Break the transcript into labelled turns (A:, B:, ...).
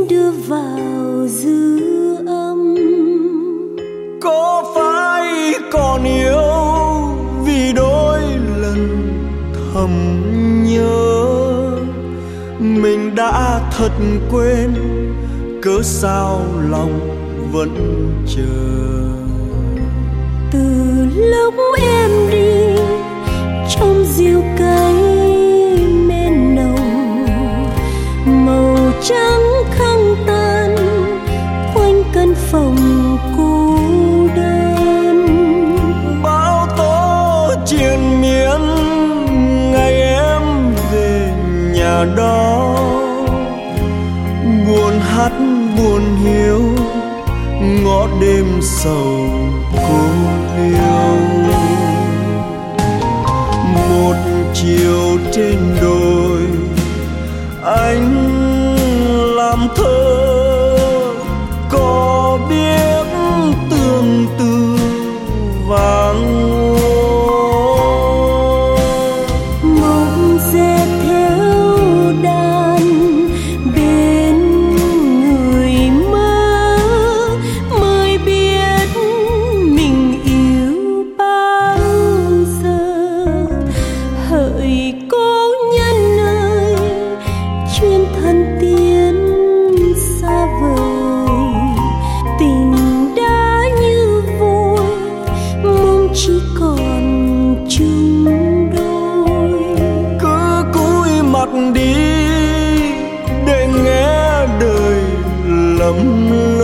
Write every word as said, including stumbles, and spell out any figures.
A: đưa vào dư âm.
B: Có phải còn yêu vì đôi lần thầm nhớ mình đã thật quên, cớ sao lòng vẫn chờ.
A: Từ lúc em đi trong diêu cây men nồng, màu trắng không tan quanh căn phòng cô đơn.
B: Bão tố triền miên ngày em về nhà đó, buồn hát buồn hiu ngõ đêm sầu cô liêu. Một chiều trên đồi anh làm thơ, có biết tương tư vàng
A: mộng dệt theo đàn bên người mơ, mới biết mình yêu bao giờ. Hỡi cố nhân ơi, chuyên thân tiến xa vời, tình đã như vôi mong chỉ còn chung đôi.
B: cứ cúi mặt đi để nghe đời lầm